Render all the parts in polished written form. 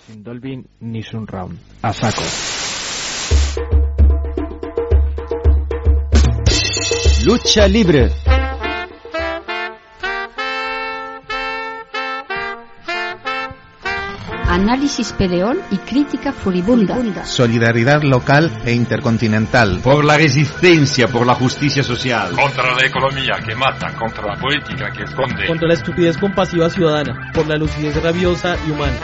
Sin Dolby ni Surround. A saco. Lucha libre. Análisis peleón y crítica furibunda. Solidaridad local e intercontinental. Por la resistencia, por la justicia social. Contra la economía que mata, contra la política que esconde. Contra la estupidez compasiva ciudadana, por la lucidez rabiosa y humana.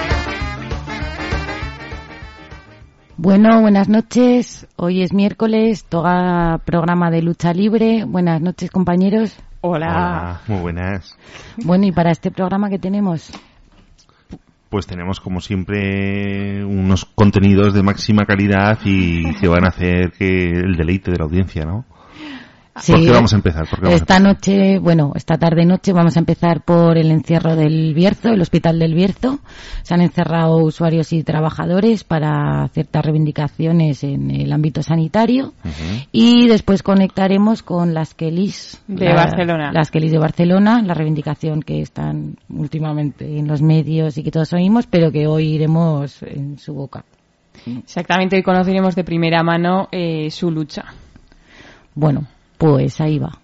Bueno, buenas noches. Hoy es miércoles, toca programa de lucha libre. Buenas noches, compañeros. Hola, muy buenas. Bueno, ¿y para este programa qué tenemos? Pues tenemos, como siempre, unos contenidos de máxima calidad y que van a hacer que el deleite de la audiencia, ¿no? Sí, ¿Por qué vamos a empezar? Esta tarde-noche vamos a empezar por el encierro del Bierzo, el Hospital del Bierzo. Se han encerrado usuarios y trabajadores para ciertas reivindicaciones en el ámbito sanitario. Uh-huh. Y después conectaremos con las Kellys de Barcelona. Las Kellys de Barcelona, la reivindicación que están últimamente en los medios y que todos oímos, pero que hoy iremos en su boca. Exactamente, hoy conoceremos de primera mano su lucha. Bueno, pues ahí va.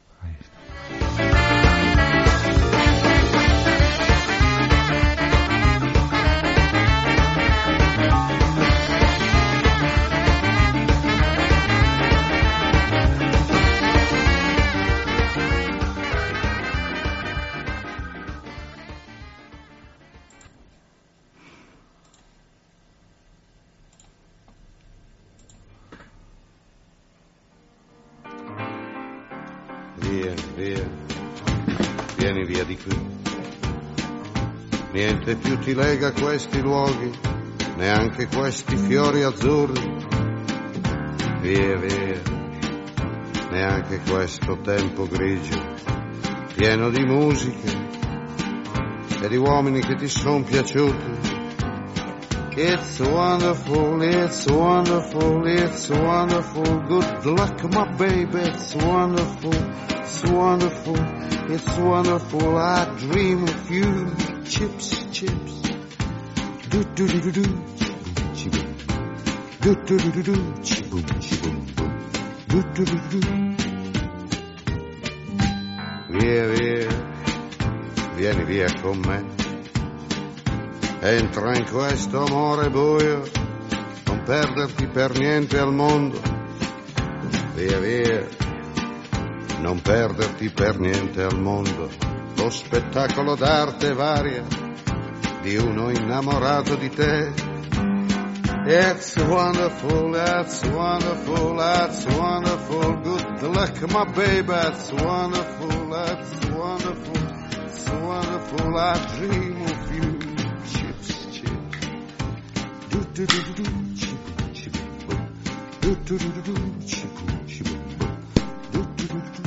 Vieni via di qui. Niente più ti lega a questi luoghi, neanche questi fiori azzurri. Via, via, neanche questo tempo grigio, pieno di musiche e di uomini che ti son piaciuti. It's wonderful, it's wonderful, it's wonderful. Good luck, my baby, it's wonderful, it's wonderful, it's wonderful. I dream of you. Chips, chips. Do do do do do. Chiboom. Do do do do do. Chiboom, chiboom, boom. Do do do do. Via, via. Vieni via con me. Entra in questo amore buio, non perderti per niente al mondo. Via, via, non perderti per niente al mondo. Lo spettacolo d'arte varia di uno innamorato di te. It's wonderful, that's wonderful, that's wonderful. Good luck, my baby, that's wonderful, that's wonderful, it's wonderful. I dream of you. Do do do do, chiboom, chiboom, boom. Do do do do, chiboom, chiboom, boom. Do do do do.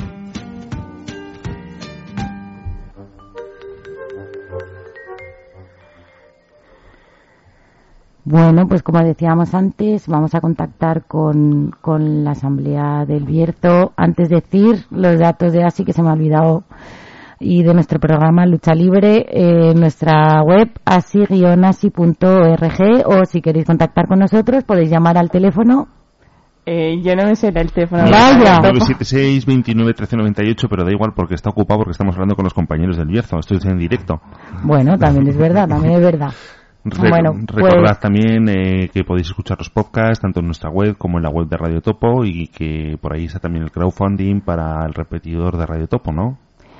Bueno, pues como decíamos antes, vamos a contactar con la Asamblea del Bierzo. Antes de decir los datos de ASI, que se me ha olvidado, y de nuestro programa Lucha Libre, nuestra web asi-asi.org, o si queréis contactar con nosotros podéis llamar al teléfono. Yo no me sé el teléfono. 976 29 13 98, pero da igual porque está ocupado, porque estamos hablando con los compañeros del Bierzo. Esto es en directo. Bueno, también es verdad, también es verdad. Recordad también que podéis escuchar los podcasts tanto en nuestra web como en la web de Radio Topo, y que por ahí está también el crowdfunding para el repetidor de Radio Topo, ¿no?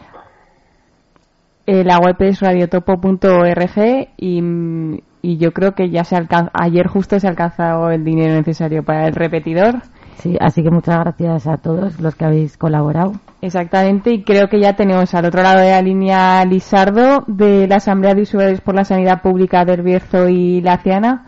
La web es radiotopo.org y yo creo que ya ayer justo se ha alcanzado el dinero necesario para el repetidor. Sí, así que muchas gracias a todos los que habéis colaborado. Exactamente, y creo que ya tenemos al otro lado de la línea Lizardo, de la Asamblea de Usuarios por la Sanidad Pública del Bierzo y la Ciana.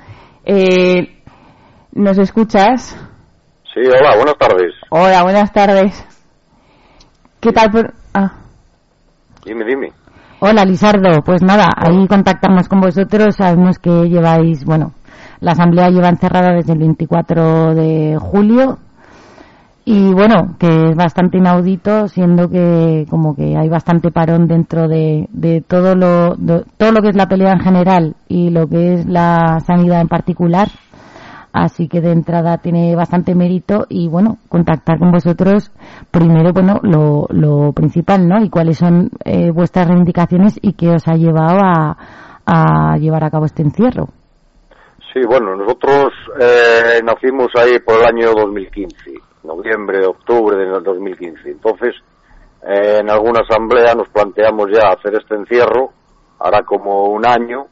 ¿Nos escuchas? Sí, hola, buenas tardes. Hola, buenas tardes. ¿Qué tal? Dime. Hola, Lizardo. Pues nada, ahí contactamos con vosotros. Sabemos que la Asamblea lleva encerrada desde el 24 de julio Y bueno, que es bastante inaudito, siendo que como que hay bastante parón dentro de todo lo que es la pelea en general y lo que es la sanidad en particular. Así que de entrada tiene bastante mérito y bueno, contactar con vosotros primero, bueno, lo principal, ¿no? Y cuáles son vuestras reivindicaciones y qué os ha llevado a llevar a cabo este encierro. Sí, bueno, nosotros nacimos ahí por el año 2015, noviembre, octubre del 2015. Entonces, en alguna asamblea nos planteamos ya hacer este encierro, hará como un año,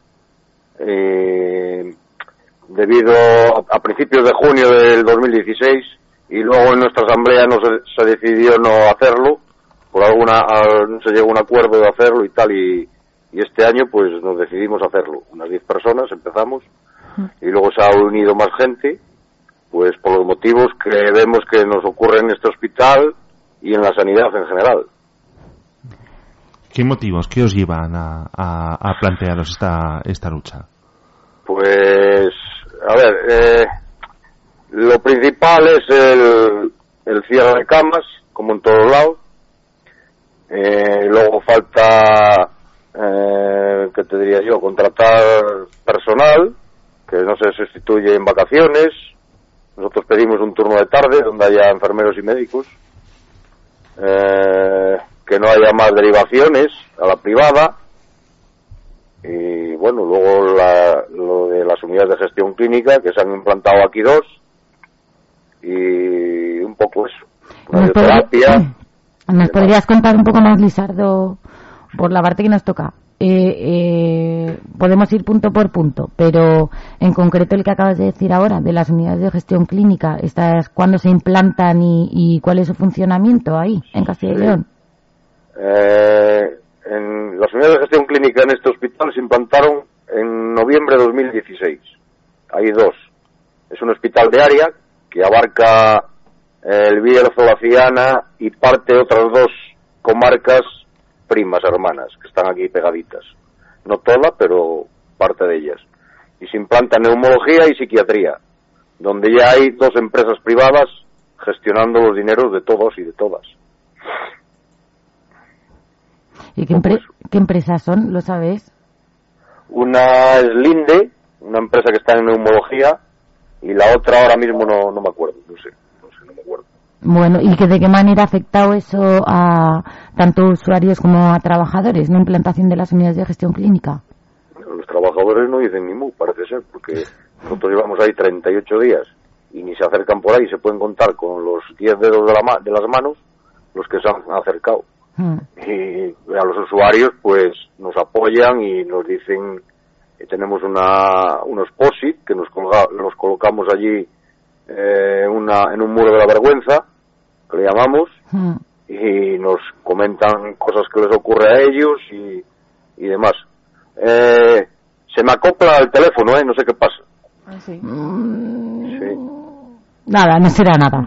debido a principios de junio del 2016, y luego en nuestra asamblea se decidió no hacerlo, no se llegó a un acuerdo de hacerlo y tal, y este año pues nos decidimos hacerlo. Unas 10 personas empezamos, y luego se ha unido más gente, pues por los motivos que vemos que nos ocurren en este hospital y en la sanidad en general. ¿Qué motivos, qué os llevan a plantearos esta lucha? Pues, a ver, lo principal es el cierre de camas, como en todos lados. Luego falta, ¿qué te diría yo? Contratar personal, que no se sustituye en vacaciones. Nosotros pedimos un turno de tarde, donde haya enfermeros y médicos. Que no haya más derivaciones a la privada. Y bueno, luego lo de las unidades de gestión clínica, que se han implantado aquí 2, y un poco eso, radioterapia. ¿Nos podrías contar un poco más, Lizardo, por la parte que nos toca? Podemos ir punto por punto, pero en concreto el que acabas de decir ahora, de las unidades de gestión clínica, ¿cuándo se implantan y cuál es su funcionamiento ahí, en Castilla y León? En las unidades de gestión clínica en este hospital se implantaron en noviembre de 2016. Hay 2. Es un hospital de área que abarca el Bierzo, la Ciana y parte de otras 2 comarcas primas, hermanas, que están aquí pegaditas. No toda, pero parte de ellas. Y se implanta neumología y psiquiatría, donde ya hay 2 empresas privadas gestionando los dineros de todos y de todas. ¿Y qué empresas son? ¿Lo sabes? Una es Linde, una empresa que está en neumología, y la otra ahora mismo no me acuerdo, no me acuerdo. Bueno, ¿y de qué manera ha afectado eso a tanto usuarios como a trabajadores, la implantación de las unidades de gestión clínica? Los trabajadores no dicen ni mu, parece ser, porque nosotros llevamos ahí 38 días y ni se acercan por ahí, se pueden contar con los 10 dedos de las manos los que se han acercado. Y a los usuarios pues nos apoyan y nos dicen que tenemos unos POSIT que los colocamos allí en un muro de la vergüenza, que le llamamos, y nos comentan cosas que les ocurre a ellos y demás. Se me acopla el teléfono, no sé qué pasa. ¿Sí? Sí. Nada, no será nada.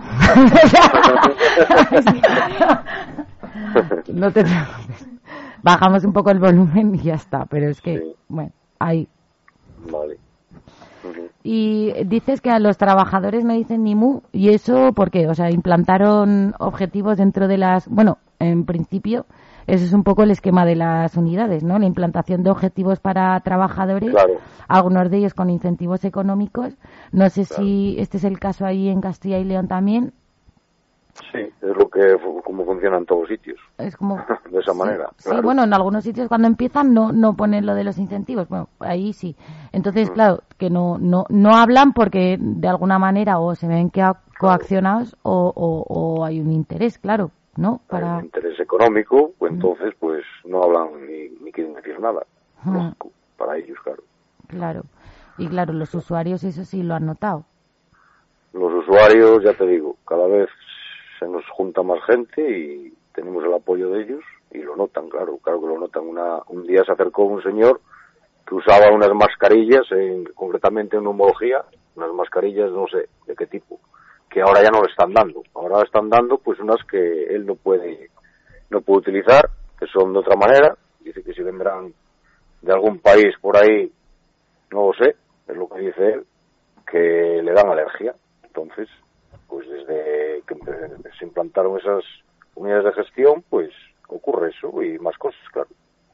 No te preocupes. Bajamos un poco el volumen y ya está, pero es que, sí. Bueno, ahí. Vale. Y dices que a los trabajadores no dicen ni mu, ¿y eso por qué? O sea, implantaron objetivos dentro de las... Bueno, en principio, eso es un poco el esquema de las unidades, ¿no? La implantación de objetivos para trabajadores, claro. Algunos de ellos con incentivos económicos. No sé si este es el caso ahí en Castilla y León también. Sí, es como funciona en todos sitios. Es como de esa manera. Sí, claro. Bueno, en algunos sitios cuando empiezan no ponen lo de los incentivos. Bueno, ahí sí. Entonces, claro, que no hablan porque de alguna manera o se ven que coaccionados o hay un interés, claro, ¿no? Hay un interés económico, pues entonces pues no hablan ni quieren decir nada. Lógico, para ellos, claro. Claro. Y claro, los usuarios eso sí lo han notado. Los usuarios, ya te digo, cada vez se nos junta más gente y tenemos el apoyo de ellos y lo notan, claro que lo notan. Un día se acercó un señor que usaba unas mascarillas, concretamente en neumología, unas mascarillas no sé de qué tipo, que ahora ya no le están dando. Ahora le están dando pues unas que él no puede utilizar, que son de otra manera. Dice que si vendrán de algún país por ahí, no lo sé, es lo que dice él, que le dan alergia. Entonces, pues desde que se implantaron esas unidades de gestión, pues ocurre eso y más cosas, claro.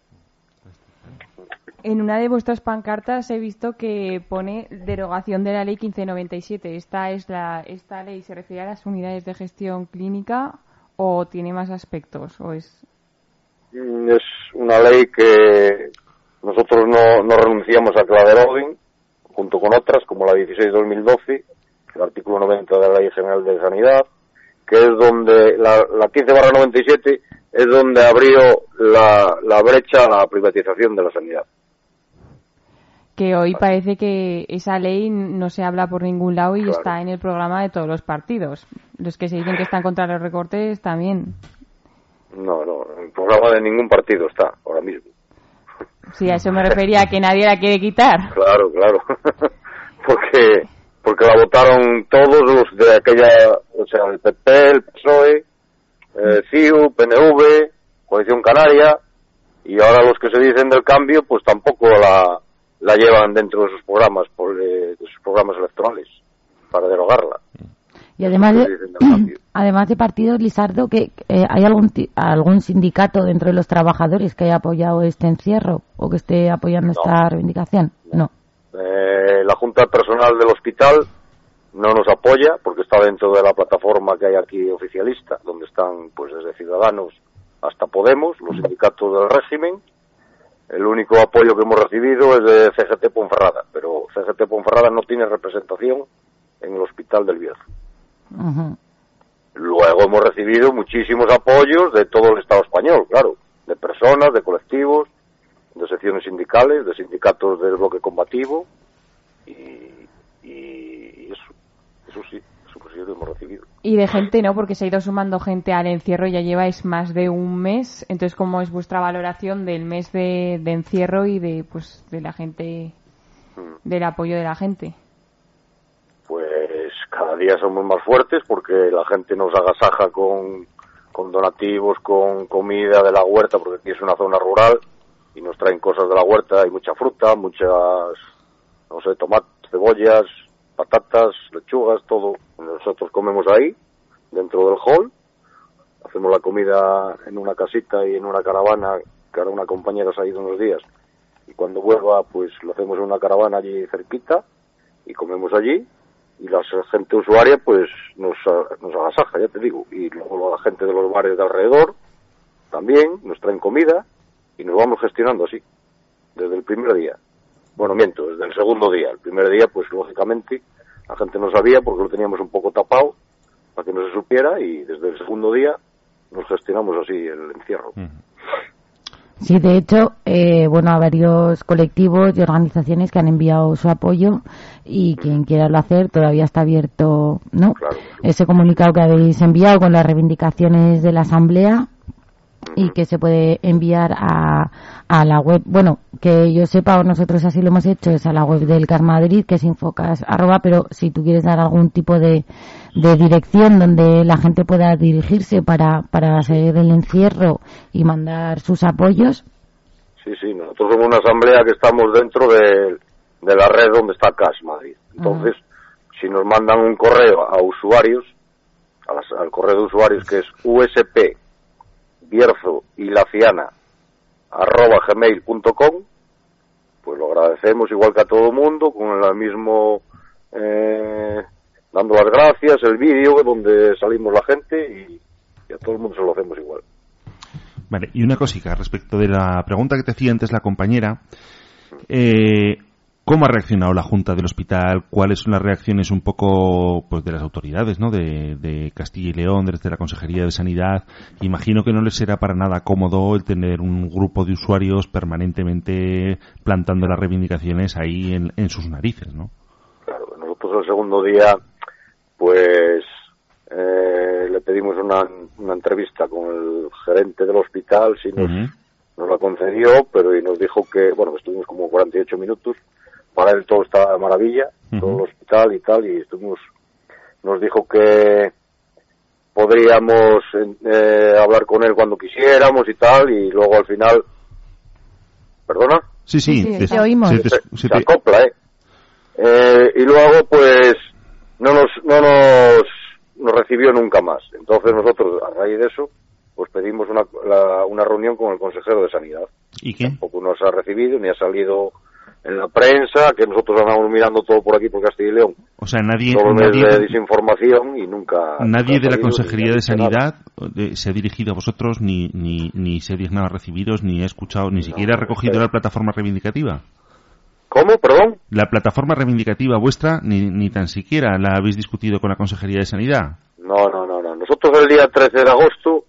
En una de vuestras pancartas he visto que pone derogación de la ley 1597. ¿Esta ley se refiere a las unidades de gestión clínica o tiene más aspectos? ¿O es una ley que nosotros no renunciamos a que la deroguen, junto con otras, como la 16/2012, el artículo 90 de la Ley General de Sanidad, que es donde la 15/97 es donde abrió la brecha a la privatización de la sanidad. Que hoy parece que esa ley no se habla por ningún lado y está en el programa de todos los partidos. Los que se dicen que están contra los recortes también. No, en el programa de ningún partido está, ahora mismo. Sí, a eso me refería, que nadie la quiere quitar. Claro. porque la votaron todos los de aquella, o sea, el PP, el PSOE, CiU, PNV, Coalición Canaria, y ahora los que se dicen del cambio, pues tampoco la llevan dentro de sus programas, de sus programas electorales, para derogarla. Y además de partidos, Lizardo, que ¿hay algún sindicato dentro de los trabajadores que haya apoyado este encierro o que esté apoyando esta reivindicación? No. La Junta de Personal del hospital no nos apoya porque está dentro de la plataforma que hay aquí oficialista, donde están pues desde Ciudadanos hasta Podemos, los sindicatos del régimen. El único apoyo que hemos recibido es de CGT Ponferrada, pero CGT Ponferrada no tiene representación en el Hospital del Bierzo. Uh-huh. Luego hemos recibido muchísimos apoyos de todo el Estado español, claro, de personas, de colectivos, de secciones sindicales, de sindicatos del bloque combativo y eso sí lo hemos recibido. Y de gente no, porque se ha ido sumando gente al encierro, ya lleváis más de un mes. Entonces, ¿cómo es vuestra valoración del mes de encierro y de la gente, del apoyo de la gente? Pues cada día somos más fuertes porque la gente nos agasaja con donativos, con comida de la huerta, porque aquí es una zona rural y nos traen cosas de la huerta, hay mucha fruta, tomates, cebollas, patatas, lechugas, todo. Nosotros comemos ahí, dentro del hall, hacemos la comida en una casita y en una caravana, que ahora una compañera se ha ido unos días, y cuando vuelva pues lo hacemos en una caravana allí cerquita, y comemos allí, y la gente usuaria pues nos agasaja, ya te digo, y luego la gente de los bares de alrededor también nos traen comida, y nos vamos gestionando así, desde el primer día. Bueno, miento, desde el segundo día. El primer día, pues lógicamente, la gente no sabía porque lo teníamos un poco tapado para que no se supiera y desde el segundo día nos gestionamos así el encierro. Sí, de hecho, a varios colectivos y organizaciones que han enviado su apoyo y quien quiera lo hacer todavía está abierto, ¿no? Claro. Ese comunicado que habéis enviado con las reivindicaciones de la Asamblea y que se puede enviar a la web, que yo sepa, nosotros así lo hemos hecho, es a la web del CAR Madrid, que es infocas@, pero si tú quieres dar algún tipo de dirección donde la gente pueda dirigirse para salir del encierro y mandar sus apoyos. Sí, nosotros somos una asamblea que estamos dentro de la red donde está CAS Madrid. Entonces, si nos mandan un correo a usuarios, al correo de usuarios que es USP Bierzo y Laciana @gmail.com, pues lo agradecemos igual que a todo el mundo, con el mismo dando las gracias, el vídeo donde salimos la gente y a todo el mundo se lo hacemos igual. Vale, y una cosita respecto de la pregunta que te hacía antes la compañera, ¿cómo ha reaccionado la Junta del Hospital? ¿Cuáles son las reacciones un poco pues de las autoridades, ¿no? de Castilla y León, desde la Consejería de Sanidad? Imagino que no les será para nada cómodo el tener un grupo de usuarios permanentemente plantando las reivindicaciones ahí en sus narices, ¿no? Claro, nosotros el segundo día pues le pedimos una entrevista con el gerente del hospital, si nos la concedió, pero y nos dijo que, estuvimos como 48 minutos. Para él todo estaba de maravilla, todo el hospital y tal, y nos dijo que podríamos hablar con él cuando quisiéramos y tal, y luego al final... ¿Perdona? Sí, te oímos. Se acopla, y luego pues no nos recibió nunca más. Entonces nosotros, a raíz de eso, pues pedimos una reunión con el consejero de Sanidad. ¿Y qué? Tampoco nos ha recibido, ni ha salido en la prensa, que nosotros andamos mirando todo por aquí, por Castilla y León. O sea, nadie de desinformación y nunca... Nadie de la Consejería de Sanidad se ha dirigido a vosotros, ni se ha dignado a recibiros, ni ha escuchado, ni siquiera ha recogido la plataforma reivindicativa. ¿Cómo? ¿Perdón? La plataforma reivindicativa vuestra, ni tan siquiera la habéis discutido con la Consejería de Sanidad. No. Nosotros el día 13 de agosto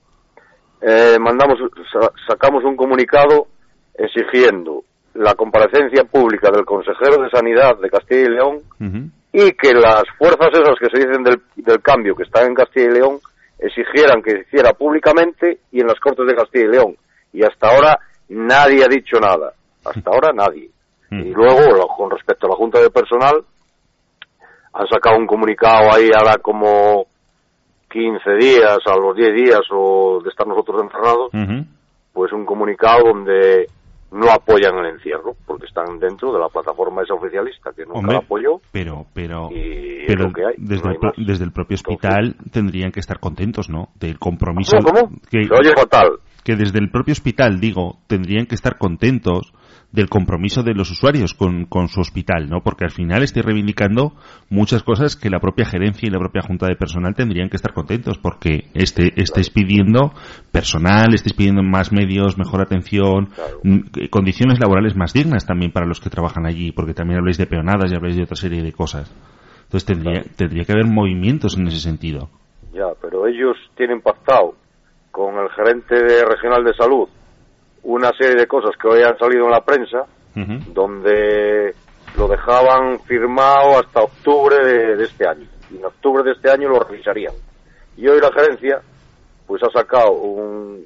sacamos un comunicado exigiendo la comparecencia pública del consejero de Sanidad de Castilla y León y que las fuerzas esas que se dicen del cambio que están en Castilla y León exigieran que se hiciera públicamente y en las Cortes de Castilla y León. Y hasta ahora nadie ha dicho nada. Hasta ahora nadie. Y luego, con respecto a la Junta de Personal, han sacado un comunicado ahí ahora como 15 días, a los 10 días o de estar nosotros encerrados, pues un comunicado donde no apoyan el encierro, porque están dentro de la plataforma esa oficialista, que nunca la apoyó. Pero lo que hay, desde el propio hospital tendrían que estar contentos, ¿no? Del compromiso. ¿Cómo? Se oye fatal. Que desde el propio hospital, digo, tendrían que estar contentos del compromiso de los usuarios con su hospital, ¿no? Porque al final estoy reivindicando muchas cosas que la propia gerencia y la propia junta de personal tendrían que estar contentos, porque estáis pidiendo personal, estáis pidiendo más medios, mejor atención, condiciones laborales más dignas también para los que trabajan allí, porque también habláis de peonadas y habláis de otra serie de cosas. Entonces tendría que haber movimientos en ese sentido. Ya, pero ellos tienen pactado con el gerente regional de salud una serie de cosas que hoy han salido en la prensa, donde lo dejaban firmado hasta octubre de este año. Y en octubre de este año lo revisarían. Y hoy la gerencia pues ha sacado un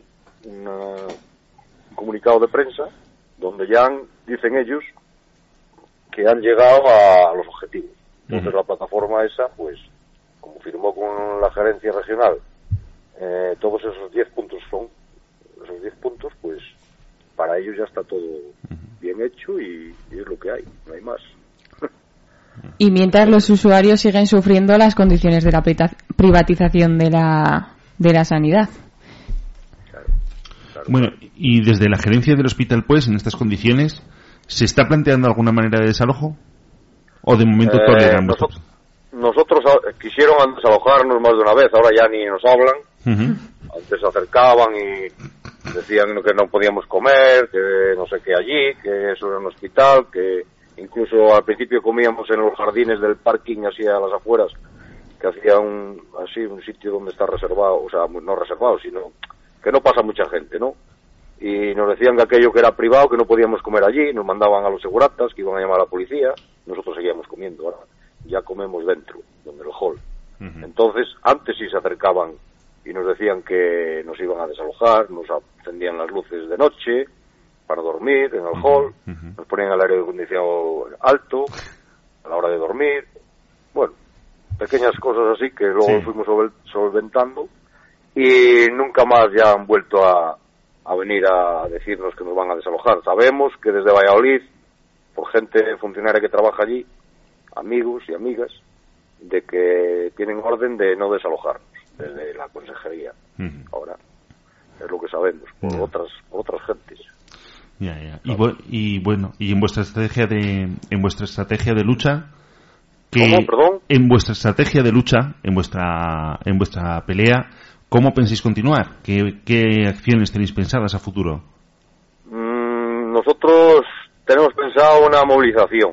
comunicado de prensa donde ya dicen ellos que han llegado a los objetivos. Entonces la plataforma esa, pues, como firmó con la gerencia regional, todos esos 10 puntos esos 10 puntos, pues para ellos ya está todo bien hecho y es lo que hay, no hay más. Y mientras los usuarios siguen sufriendo las condiciones de la privatización de la sanidad. Claro. Bueno, y desde la gerencia del hospital, pues, en estas condiciones, ¿se está planteando alguna manera de desalojo? ¿O de momento toleran vosotros? Nosotros quisieron desalojarnos más de una vez, ahora ya ni nos hablan. Antes se acercaban y decían que no podíamos comer, que no sé qué allí, que eso era un hospital, que incluso al principio comíamos en los jardines del parking así a las afueras, que hacía un sitio donde está reservado, o sea, no reservado, sino que no pasa mucha gente, ¿no? Y nos decían que aquello que era privado, que no podíamos comer allí, nos mandaban a los seguratas, que iban a llamar a la policía, nosotros seguíamos comiendo, ahora ya comemos dentro, donde el hall. Entonces, antes sí se acercaban y nos decían que nos iban a desalojar, nos encendían las luces de noche para dormir en el hall, nos ponían el aire acondicionado alto a la hora de dormir. Bueno, pequeñas cosas así que luego fuimos solventando y nunca más ya han vuelto a venir a decirnos que nos van a desalojar. Sabemos que desde Valladolid, por gente funcionaria que trabaja allí, amigos y amigas, de que tienen orden de no desalojarnos desde la consejería. Ahora es lo que sabemos por otras gentes. Ya. Y bueno, y en vuestra estrategia de lucha, ¿Perdón? En vuestra estrategia de lucha, en vuestra pelea, ¿cómo pensáis continuar? ¿Qué acciones tenéis pensadas a futuro? Nosotros tenemos pensado una movilización,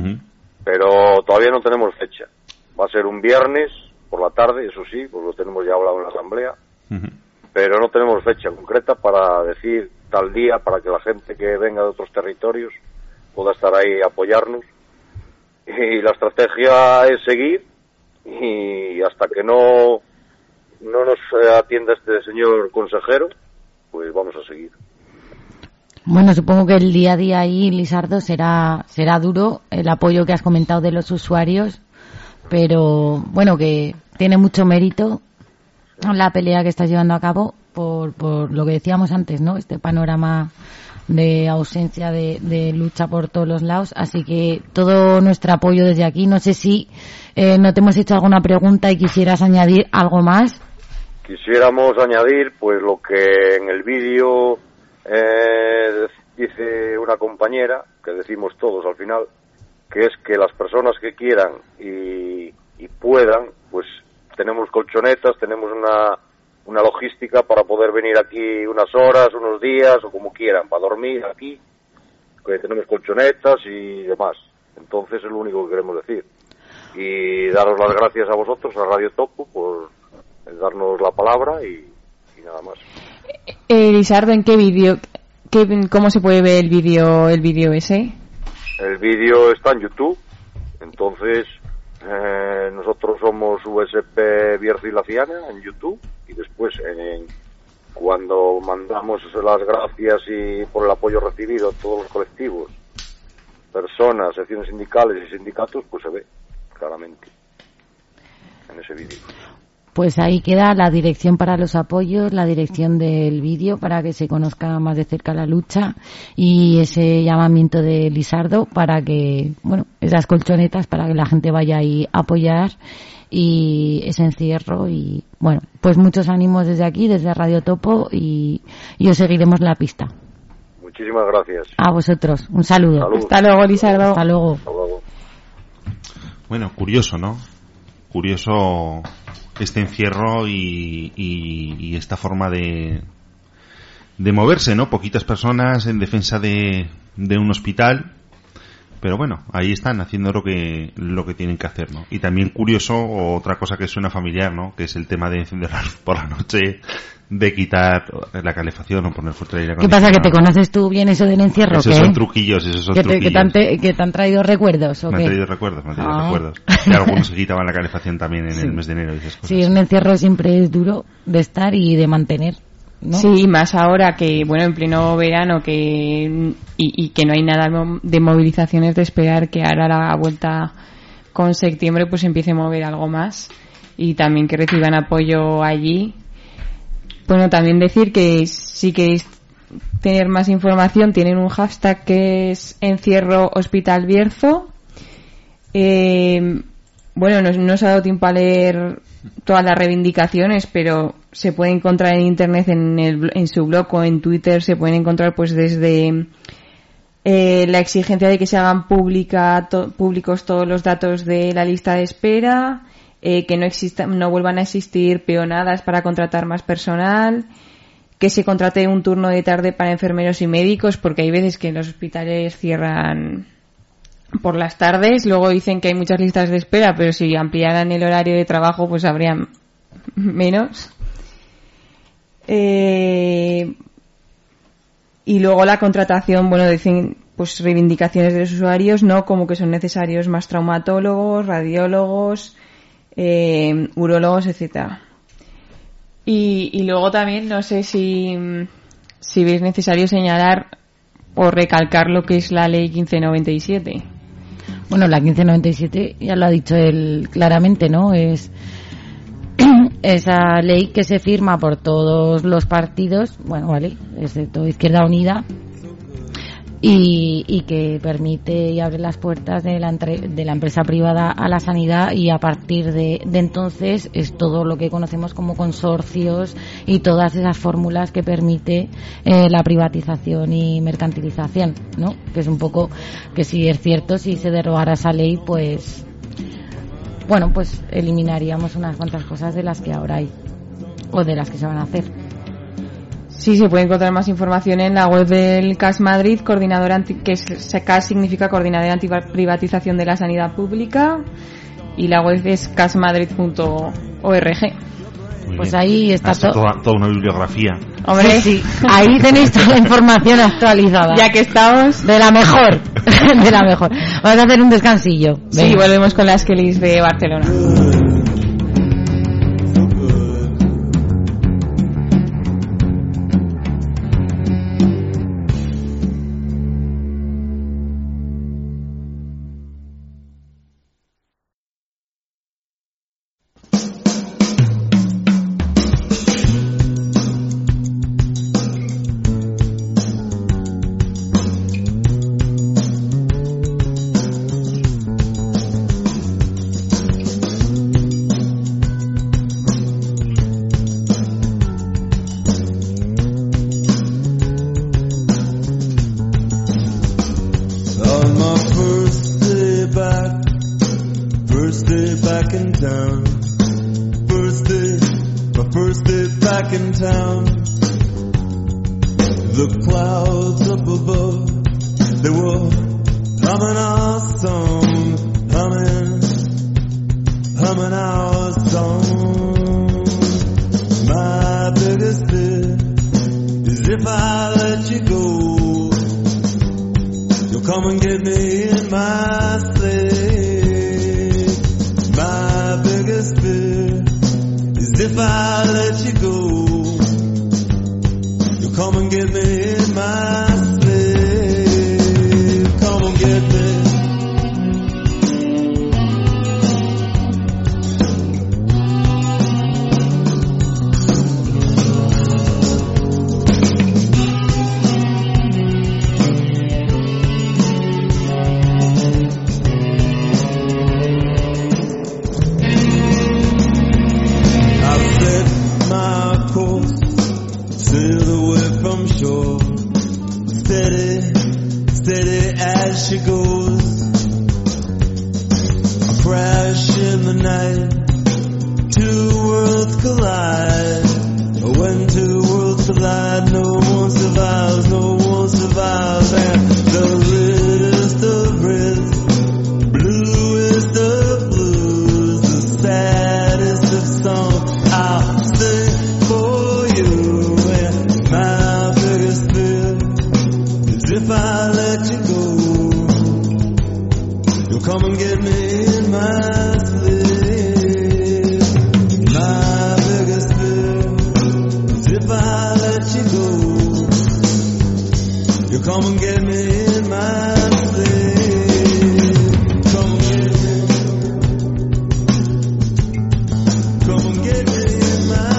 pero todavía no tenemos fecha. Va a ser un viernes por la tarde, eso sí, pues lo tenemos ya hablado en la asamblea, pero no tenemos fecha concreta para decir tal día para que la gente que venga de otros territorios pueda estar ahí a apoyarnos. Y la estrategia es seguir y hasta que no nos atienda este señor consejero, pues vamos a seguir. Bueno, supongo que el día a día ahí, Lisardo, será duro el apoyo que has comentado de los usuarios, pero bueno, que tiene mucho mérito la pelea que estás llevando a cabo por lo que decíamos antes, ¿no? Este panorama de ausencia de lucha por todos los lados, así que todo nuestro apoyo desde aquí. No sé si no te hemos hecho alguna pregunta y quisieras añadir algo más. Quisiéramos añadir pues lo que en el vídeo dice una compañera, que decimos todos al final, que es que las personas que quieran y puedan, pues tenemos colchonetas, tenemos una logística para poder venir aquí unas horas, unos días o como quieran, para dormir aquí, que tenemos colchonetas y demás. Entonces es lo único que queremos decir. Y daros las gracias a vosotros, a Radio Topo, por darnos la palabra y nada más. Lisardo, ¿en qué vídeo, cómo se puede ver el vídeo ese? El vídeo está en YouTube, entonces nosotros somos USP Bierzo y Laciana en YouTube, y después cuando mandamos las gracias y por el apoyo recibido a todos los colectivos, personas, secciones sindicales y sindicatos, pues se ve claramente en ese vídeo. Pues ahí queda la dirección para los apoyos, la dirección del vídeo para que se conozca más de cerca la lucha y ese llamamiento de Lisardo para que, bueno, esas colchonetas para que la gente vaya ahí a apoyar y ese encierro y, bueno, pues muchos ánimos desde aquí, desde Radio Topo y os seguiremos la pista. Muchísimas gracias. A vosotros, un saludo. Salud. Hasta luego, Lisardo. Hasta luego. Hasta luego. Bueno, curioso, ¿no? Curioso este encierro y esta forma de moverse, ¿no? Poquitas personas en defensa de un hospital, pero bueno, ahí están haciendo lo que tienen que hacer, ¿no? Y también curioso, otra cosa que suena familiar, ¿no? Que es el tema de encender la luz por la noche, de quitar la calefacción o poner fuerte el aire acondicionado. ¿Qué pasa, que te conoces tú bien eso del encierro? Esos son truquillos, ¿Que te han traído recuerdos o qué? Me han traído recuerdos. Y algunos se quitaban la calefacción también en el mes de enero y esas cosas. Sí, un encierro siempre es duro de estar y de mantener, ¿no? Sí, más ahora que, bueno, en pleno verano y que no hay nada de movilizaciones, de esperar que ahora la vuelta con septiembre pues empiece a mover algo más y también que reciban apoyo allí. Bueno, también decir que si queréis tener más información, tienen un hashtag que es Encierro Hospital Bierzo. Bueno, no os ha dado tiempo a leer todas las reivindicaciones, pero se puede encontrar en internet, en su blog o en Twitter, se pueden encontrar pues desde la exigencia de que se hagan públicos todos los datos de la lista de espera, que no vuelvan a existir peonadas para contratar más personal, que se contrate un turno de tarde para enfermeros y médicos, porque hay veces que los hospitales cierran por las tardes. Luego dicen que hay muchas listas de espera, pero si ampliaran el horario de trabajo pues habrían menos. Y luego la contratación, bueno, dicen pues reivindicaciones de los usuarios, ¿no? Como que son necesarios más traumatólogos, radiólogos, urólogos, etcétera. Y luego también no sé si veis necesario señalar o recalcar lo que es la ley 1597. Bueno, la 1597 ya lo ha dicho él claramente, ¿no? Es esa ley que se firma por todos los partidos, bueno, vale, excepto Izquierda Unida, y que permite y abre las puertas de la empresa privada a la sanidad, y a partir de entonces es todo lo que conocemos como consorcios y todas esas fórmulas que permite la privatización y mercantilización, ¿no? Que es un poco que, si es cierto, si se derogara esa ley, pues bueno, pues eliminaríamos unas cuantas cosas de las que ahora hay o de las que se van a hacer. Sí, se puede encontrar más información en la web del CAS Madrid, que CAS significa Coordinadora Antiprivatización de la Sanidad Pública, y la web es casmadrid.org. Pues ahí está toda una bibliografía. Hombre, sí, ahí tenéis toda la información actualizada. Ya que estamos de la mejor, de la mejor. Vamos a hacer un descansillo. Venga. Sí, volvemos con las Kellys de Barcelona. First day back in town. My first day back in town. The clouds up above, they were humming our song, humming our song. My biggest fear is if I let you go, you'll come and get me in my sleigh. My biggest fear is if I let you go, you'll come and get me in my sleigh. Come and get me. She goes, a crash in the night, two worlds collide. When two worlds collide, no one survives, no one survives. And the reddest of reds, bluest of blues, the saddest of songs, I'll sing for you. And my biggest fear is if I let you go, come and get me in my sleep. My biggest fear is if I let you go, you come and get me in my sleep. Come and get me. Come and get me in my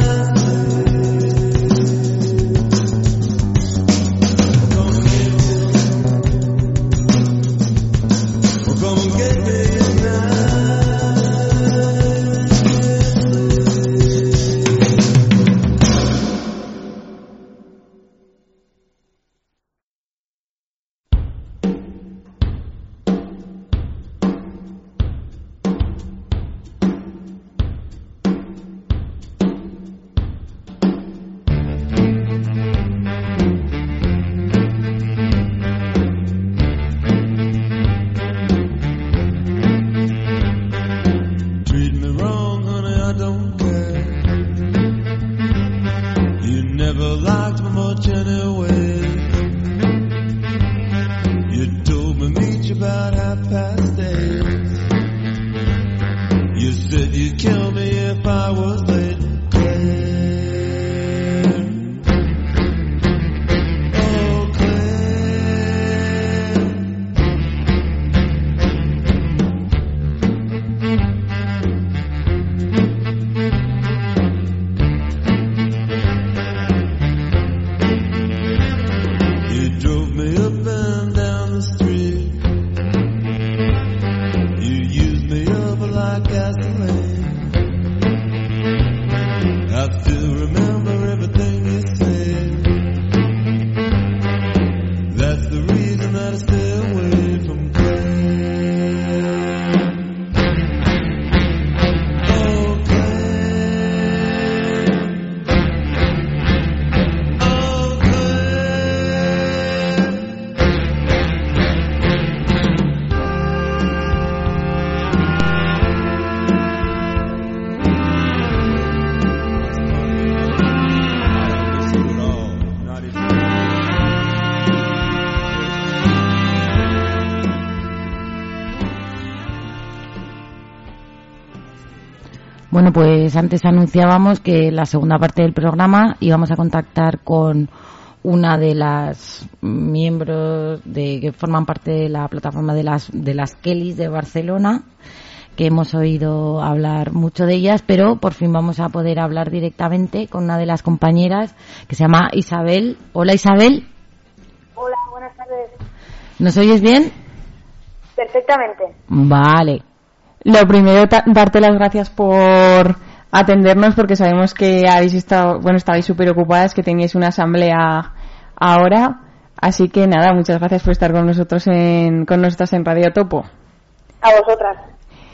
Bueno, pues antes anunciábamos que la segunda parte del programa íbamos a contactar con una de las miembros que forman parte de la plataforma de las Kellys de Barcelona, que hemos oído hablar mucho de ellas, pero por fin vamos a poder hablar directamente con una de las compañeras que se llama Isabel. Hola, Isabel. Hola, buenas tardes. ¿Nos oyes bien? Perfectamente. Vale. Lo primero, darte las gracias por atendernos, porque sabemos que estabais súper ocupadas, que teníais una asamblea ahora, así que nada, muchas gracias por estar con nosotras en Radio Topo. A vosotras.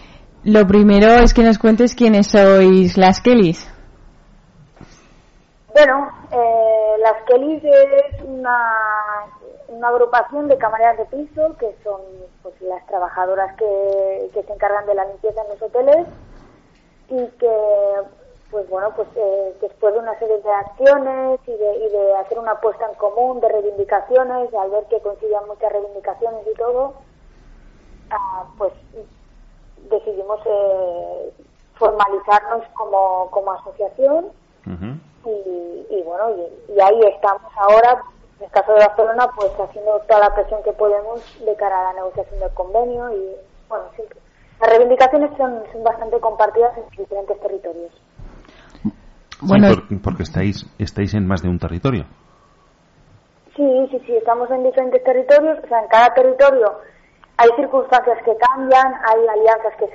Lo primero es que nos cuentes quiénes sois las Kellys. Bueno, las Kellys es una agrupación de camareras de piso que son pues las trabajadoras que se encargan de la limpieza en los hoteles y que pues bueno pues después de una serie de acciones y de hacer una apuesta en común de reivindicaciones, al ver que coincidían muchas reivindicaciones y todo, pues decidimos formalizarnos como asociación. Uh-huh. Y bueno, y ahí estamos ahora, en el caso de Barcelona, pues haciendo toda la presión que podemos de cara a la negociación del convenio y bueno, sí, las reivindicaciones son bastante compartidas en diferentes territorios. Bueno, sí, porque estáis en más de un territorio. Sí, estamos en diferentes territorios, o sea, en cada territorio hay circunstancias que cambian, hay alianzas que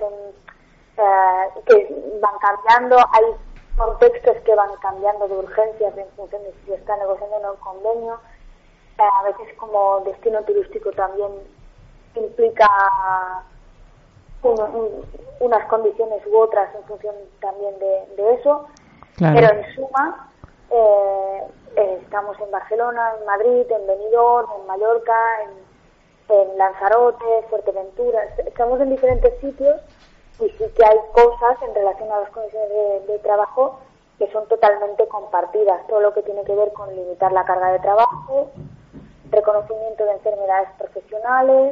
van cambiando, hay contextos que van cambiando de urgencias en función de si se está negociando o no el convenio. A veces como destino turístico también implica unas condiciones u otras en función también de eso. Claro. Pero en suma estamos en Barcelona, en Madrid, en Benidorm, en Mallorca, en Lanzarote, Fuerteventura. Estamos en diferentes sitios. Y sí que hay cosas en relación a las condiciones de trabajo que son totalmente compartidas. Todo lo que tiene que ver con limitar la carga de trabajo, reconocimiento de enfermedades profesionales,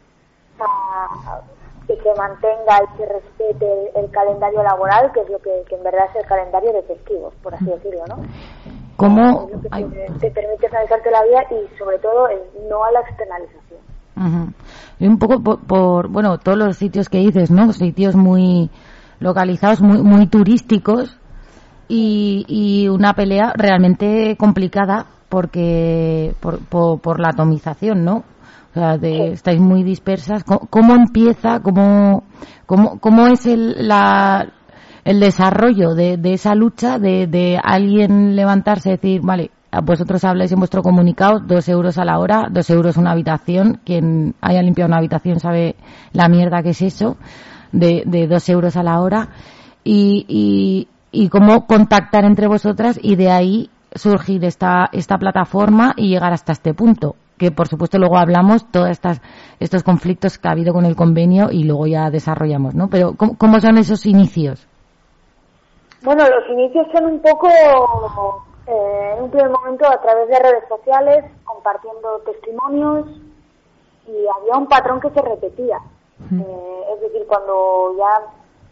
que se mantenga y se respete el calendario laboral, que es lo que en verdad es el calendario de festivos, por así decirlo, ¿no? ¿Cómo? Es lo que te permite organizarte la vida y sobre todo el no a la externalización. Uh-huh. Y un poco por bueno, todos los sitios que dices, ¿no? Sitios muy localizados, muy turísticos y una pelea realmente complicada porque por la atomización, ¿no? O sea, estáis muy dispersas. ¿Cómo empieza? ¿Cómo es el desarrollo de esa lucha de alguien levantarse y decir, vale, vosotros habláis en vuestro comunicado 2 euros a la hora, 2 euros una habitación? Quien haya limpiado una habitación sabe la mierda que es eso, de 2 euros a la hora. Y cómo contactar entre vosotras y de ahí surgir esta plataforma y llegar hasta este punto. Que por supuesto luego hablamos todos estos conflictos que ha habido con el convenio y luego ya desarrollamos, ¿no? Pero ¿cómo son esos inicios? Bueno, los inicios son un poco... en un primer momento a través de redes sociales, compartiendo testimonios, y había un patrón que se repetía. Es decir, cuando ya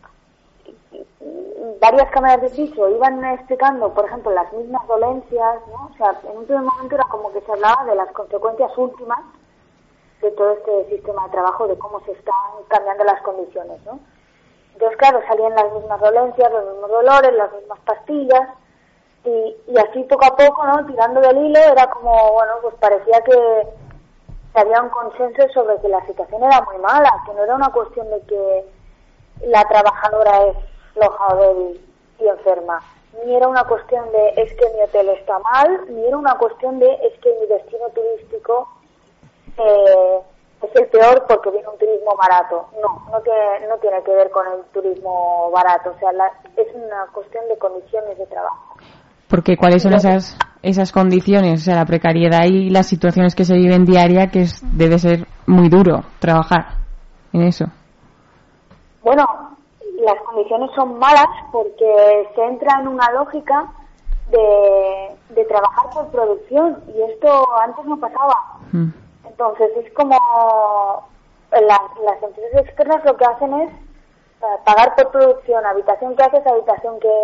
varias cámaras de piso iban explicando, por ejemplo, las mismas dolencias, ¿no? O sea, en un primer momento era como que se hablaba de las consecuencias últimas de todo este sistema de trabajo, de cómo se están cambiando las condiciones, ¿no? Entonces, claro, salían las mismas dolencias, los mismos dolores, las mismas pastillas, y así poco a poco, ¿no? Tirando del hilo, era como, bueno, pues parecía que había un consenso sobre que la situación era muy mala, que no era una cuestión de que la trabajadora es floja o débil y enferma, ni era una cuestión de es que mi hotel está mal, ni era una cuestión de es que mi destino turístico es el peor porque viene un turismo barato. No tiene que ver con el turismo barato, o sea, es una cuestión de condiciones de trabajo. Porque ¿cuáles son esas condiciones? O sea, la precariedad y las situaciones que se viven diaria, que debe ser muy duro trabajar en eso. Bueno, las condiciones son malas porque se entra en una lógica de trabajar por producción, y esto antes no pasaba. Entonces es como las empresas externas lo que hacen es pagar por producción, habitación que haces, habitación que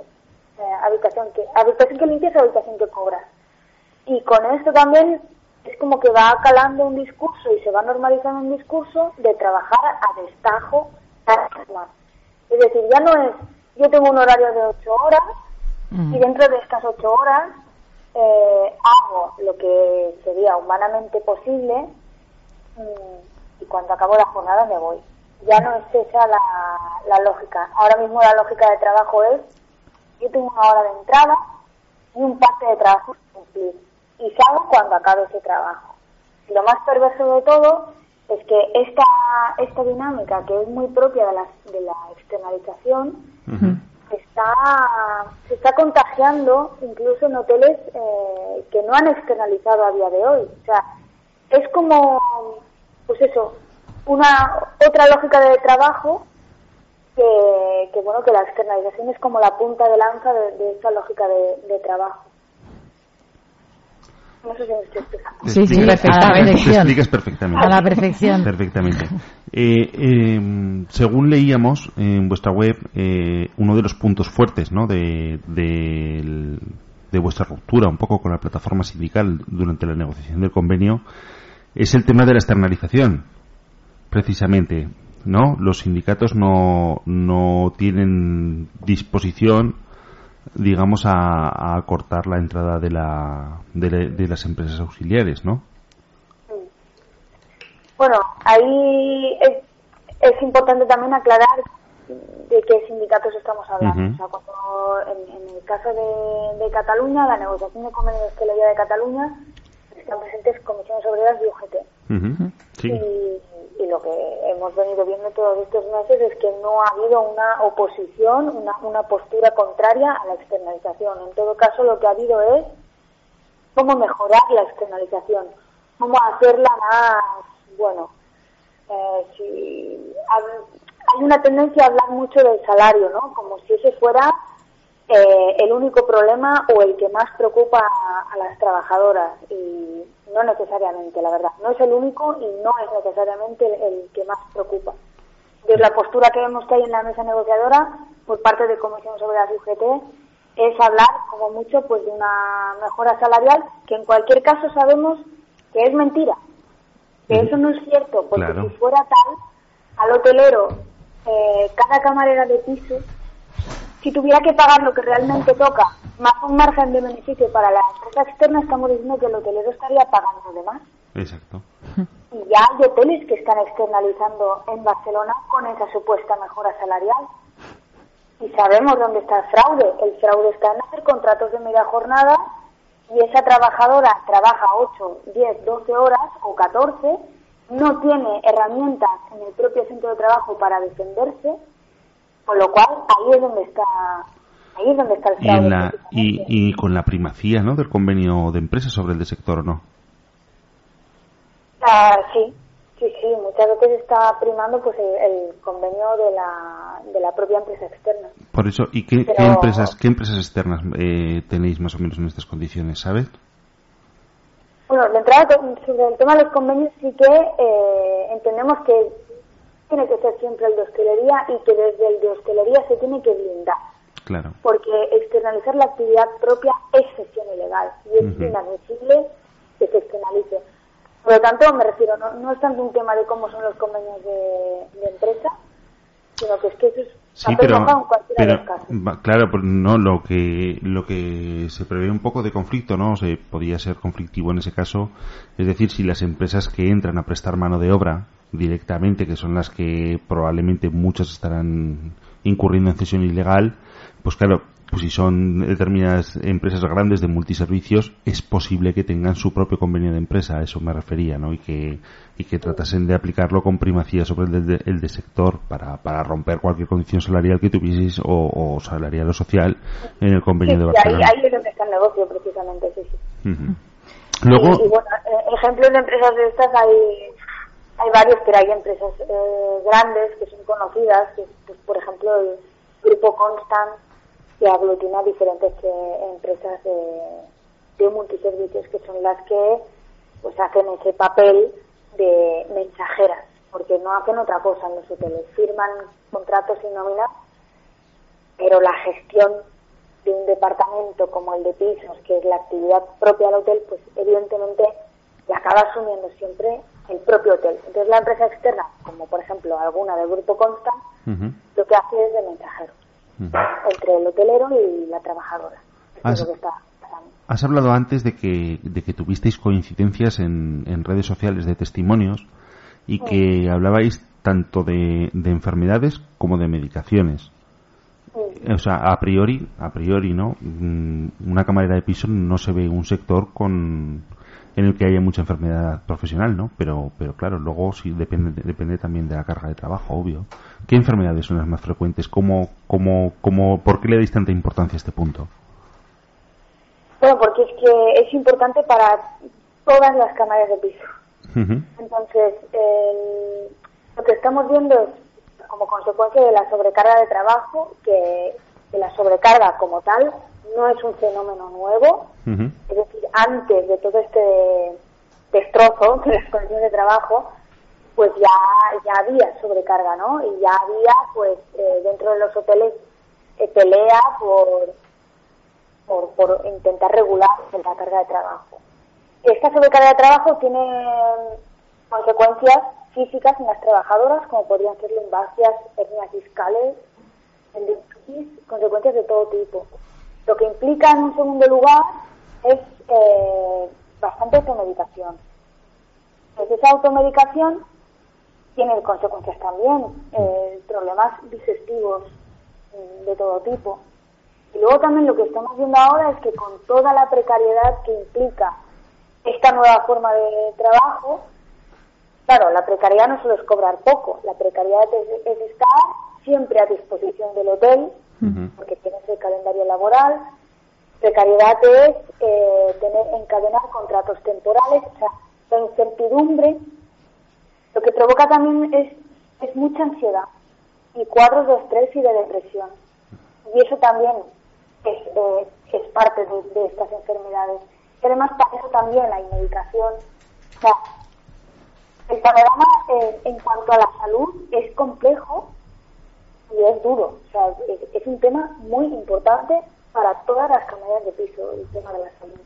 limpias, habitación que cobras. Y con esto también es como que va calando un discurso y se va normalizando un discurso de trabajar a destajo cada vez más. Es decir, ya no es yo tengo un horario de 8 horas y dentro de estas 8 horas hago lo que sería humanamente posible y cuando acabo la jornada me voy. Ya no es esa la lógica. Ahora mismo la lógica de trabajo es yo tengo una hora de entrada y un parte de trabajo que cumplir y salgo cuando acabe ese trabajo. Y lo más perverso de todo es que esta esta dinámica que es muy propia de la externalización se está contagiando incluso en hoteles que no han externalizado a día de hoy. O sea, es como, pues eso, otra lógica de trabajo que bueno, que la externalización es como la punta de lanza de esta lógica de trabajo. No sé si me estoy explicando. Sí, perfectamente. Te explicas perfectamente. A la perfección. Perfectamente. Según leíamos en vuestra web, uno de los puntos fuertes, ¿no?, de vuestra ruptura un poco con la plataforma sindical durante la negociación del convenio es el tema de la externalización, precisamente, ¿no? Los sindicatos no tienen disposición, digamos, a cortar la entrada de las empresas auxiliares, ¿no? Bueno, ahí es importante también aclarar de qué sindicatos estamos hablando. O sea, cuando en el caso de Cataluña, la negociación de convenio de hostelería de Cataluña, están presentes comisiones obreras y UGT. Sí. Y lo que hemos venido viendo todos estos meses es que no ha habido una oposición, una postura contraria a la externalización. En todo caso, lo que ha habido es cómo mejorar la externalización, cómo hacerla más, bueno, hay una tendencia a hablar mucho del salario, ¿no? Como si ese fuera el único problema o el que más preocupa a las trabajadoras, y no necesariamente, la verdad. No es el único y no es necesariamente el que más preocupa. Entonces, la postura que vemos que hay en la mesa negociadora por parte de Comisiones Obreras y UGT es hablar, como mucho, pues de una mejora salarial, que en cualquier caso sabemos que es mentira, que eso no es cierto, porque si fuera tal, al hotelero, cada camarera de piso, si tuviera que pagar lo que realmente toca, más un margen de beneficio para la empresa externa, estamos diciendo que el hotelero estaría pagando de más. Exacto. Y ya hay hoteles que están externalizando en Barcelona con esa supuesta mejora salarial. Y sabemos dónde está el fraude. El fraude está en hacer contratos de media jornada y esa trabajadora trabaja 8, 10, 12 horas o 14, no tiene herramientas en el propio centro de trabajo para defenderse, con lo cual ahí es donde está el fraude. Y con la primacía, ¿no?, del convenio de empresa sobre el del sector, ¿o no? Sí, muchas veces está primando pues el convenio de la propia empresa externa. Por eso, ¿y qué empresas externas tenéis más o menos en estas condiciones, sabes? Bueno, de entrada, sobre el tema de los convenios, sí que entendemos que tiene que ser siempre el de hostelería y que desde el de hostelería se tiene que blindar. Claro. Porque externalizar la actividad propia es gestión ilegal y es inadmisible que se externalice. Por lo tanto, me refiero, no es tanto un tema de cómo son los convenios de empresa, sino que es que eso es papel mojado en cualquiera de los casos. Claro, no, lo que se prevé un poco de conflicto, ¿no? Podría ser conflictivo en ese caso, es decir, si las empresas que entran a prestar mano de obra directamente, que son las que probablemente muchas estarán incurriendo en cesión ilegal, pues claro, pues si son determinadas empresas grandes de multiservicios, es posible que tengan su propio convenio de empresa, a eso me refería, ¿no? Y que tratasen de aplicarlo con primacía sobre el de sector para romper cualquier condición salarial que tuvieseis o salarial o social en el convenio de Barcelona. Ahí es donde está el negocio, precisamente, sí. Luego, y bueno, ejemplos de empresas de estas hay varios, pero hay empresas grandes que son conocidas, que, pues, por ejemplo, el Grupo Constant, que aglutina diferentes empresas de multiservicios, que son las que pues hacen ese papel de mensajeras, porque no hacen otra cosa en los hoteles, firman contratos y nóminas, pero la gestión de un departamento como el de pisos, que es la actividad propia del hotel, pues evidentemente la acaba asumiendo siempre el propio hotel. Entonces la empresa externa, como por ejemplo alguna del Grupo Constant, lo que hace es de mensajero entre el hotelero y la trabajadora. Es lo que está pasando. Has hablado antes de que tuvisteis coincidencias en redes sociales de testimonios y que hablabais tanto de enfermedades como de medicaciones. O sea, a priori, ¿no? Una camarera de piso no se ve un sector con en el que haya mucha enfermedad profesional, ¿no? Pero claro, luego sí depende también de la carga de trabajo, obvio. ¿Qué enfermedades son las más frecuentes? ¿Por qué le dais tanta importancia a este punto? Bueno, porque es que es importante para todas las cámaras de piso. Uh-huh. Entonces, lo que estamos viendo es, como consecuencia de la sobrecarga de trabajo, que la sobrecarga como tal no es un fenómeno nuevo. Uh-huh. Es decir, antes de todo este destrozo de las condiciones de trabajo, pues ya había sobrecarga, ¿no? Y ya había, pues, dentro de los hoteles pelea por intentar regular la carga de trabajo. Esta sobrecarga de trabajo tiene consecuencias físicas en las trabajadoras, como podrían ser lumbalgias, hernias discales, tendinitis, consecuencias de todo tipo. Lo que implica, en un segundo lugar, es bastante automedicación. Pues esa automedicación tiene consecuencias también, problemas digestivos de todo tipo. Y luego también lo que estamos viendo ahora es que con toda la precariedad que implica esta nueva forma de trabajo, claro, la precariedad no solo es cobrar poco, la precariedad es estar siempre a disposición del hotel, porque tienes el calendario laboral. Precariedad es encadenar contratos temporales, o sea, la incertidumbre. Lo que provoca también es mucha ansiedad y cuadros de estrés y de depresión. Y eso también es parte de estas enfermedades. Y además, para eso también hay medicación. O sea, el panorama en cuanto a la salud es complejo y es duro. O sea, es un tema muy importante para todas las camareras de piso, el tema de la salud.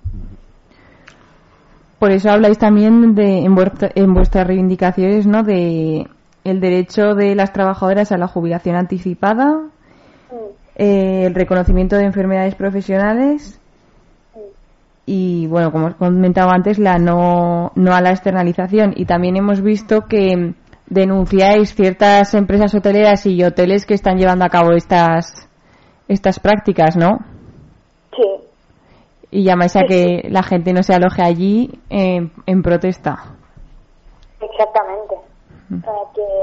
Por eso habláis también en vuestras reivindicaciones, ¿no?, de el derecho de las trabajadoras a la jubilación anticipada, el reconocimiento de enfermedades profesionales y, bueno, como os comentaba antes, la no a la externalización. Y también hemos visto que denunciáis ciertas empresas hoteleras y hoteles que están llevando a cabo estas prácticas, ¿no? Sí. Y llamáis a que la gente no se aloje allí en protesta. Exactamente. O sea,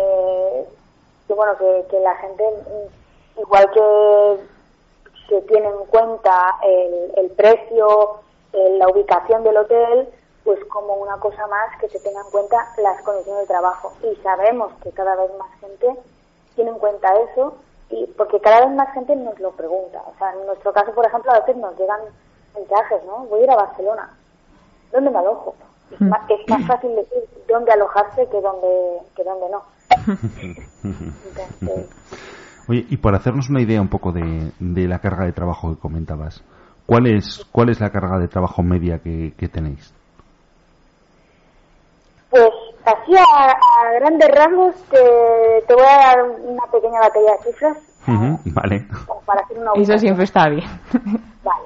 que la gente, igual que se tiene en cuenta el precio, la ubicación del hotel, pues como una cosa más que se tenga en cuenta las condiciones de trabajo. Y sabemos que cada vez más gente tiene en cuenta eso, y porque cada vez más gente nos lo pregunta. O sea, en nuestro caso, por ejemplo, a veces nos llegan mensajes, ¿no? Voy a ir a Barcelona. ¿Dónde me alojo? Es más fácil decir dónde alojarse que dónde no. Entonces... Oye, y por hacernos una idea un poco de la carga de trabajo que comentabas, ¿cuál es la carga de trabajo media que tenéis? Pues así a grandes rasgos te voy a dar una pequeña batalla de cifras. Vale. Para hacer una eso siempre está bien. Vale.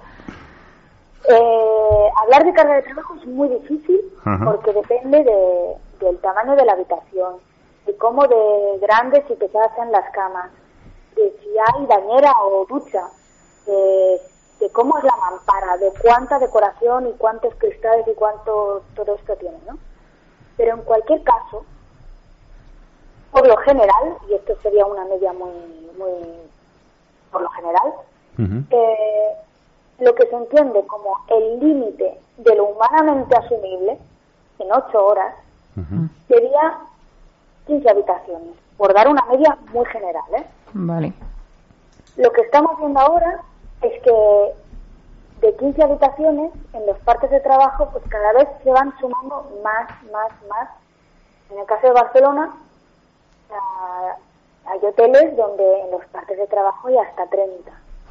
Hablar de carga de trabajo es muy difícil porque depende del tamaño de la habitación, de cómo de grandes y pesadas sean las camas, de si hay bañera o ducha, de cómo es la mampara, de cuánta decoración y cuántos cristales y cuánto todo esto tiene, ¿no? Pero en cualquier caso, por lo general, y esto sería una media muy por lo general, lo que se entiende como el límite de lo humanamente asumible en 8 horas sería 15 habitaciones, por dar una media muy general, ¿eh? Vale. Lo que estamos viendo ahora es que de 15 habitaciones en los parques de trabajo, pues cada vez se van sumando más. En el caso de Barcelona, hay hoteles donde en los parques de trabajo hay hasta 30.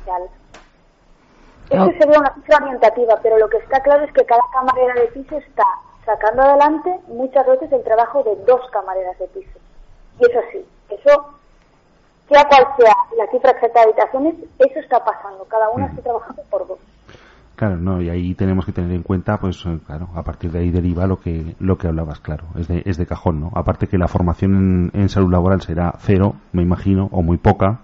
Esto sería una cifra orientativa, pero lo que está claro es que cada camarera de piso está sacando adelante muchas veces el trabajo de 2 camareras de piso. Y eso sí, sea cual sea la cifra exacta de habitaciones, eso está pasando. Cada una está trabajando por 2. Claro, no, y ahí tenemos que tener en cuenta, pues claro, a partir de ahí deriva lo que hablabas, claro, es de cajón, ¿no? Aparte que la formación en salud laboral será 0, me imagino, o muy poca,